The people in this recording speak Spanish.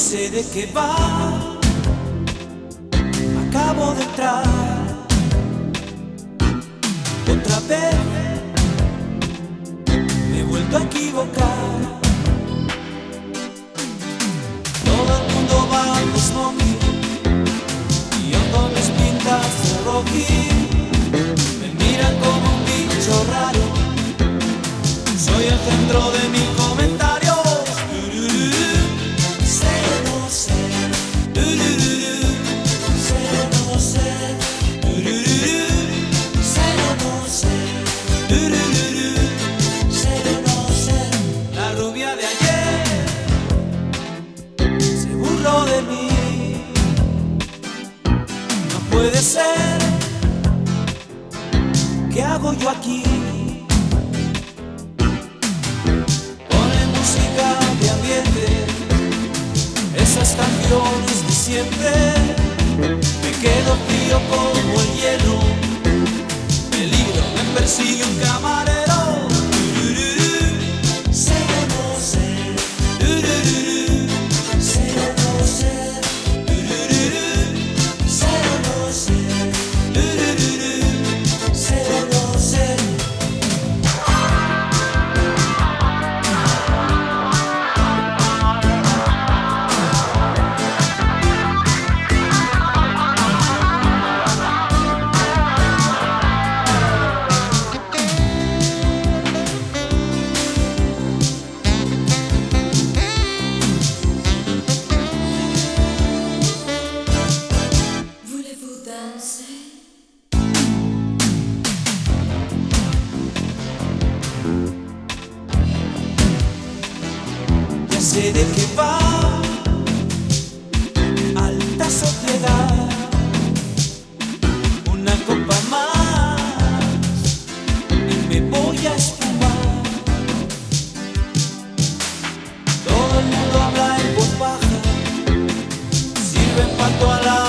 sé de qué va, acabo de entrar otra vez, me he vuelto a equivocar. Todo el mundo va al smoking y yo con mis pintas de Rocky. Me miran como un bicho raro, soy el centro de mi comentario. La rubia de ayer se burló de mí. No puede ser, ¿qué hago yo aquí? Pone música de ambiente, esas canciones de siempre. Me quedo frío como el hielo, peligro, me persigue un camarero. Ya sé de qué va, alta sociedad, una copa más y me voy a esfumar. Todo el mundo habla en voz baja, sirven para toda la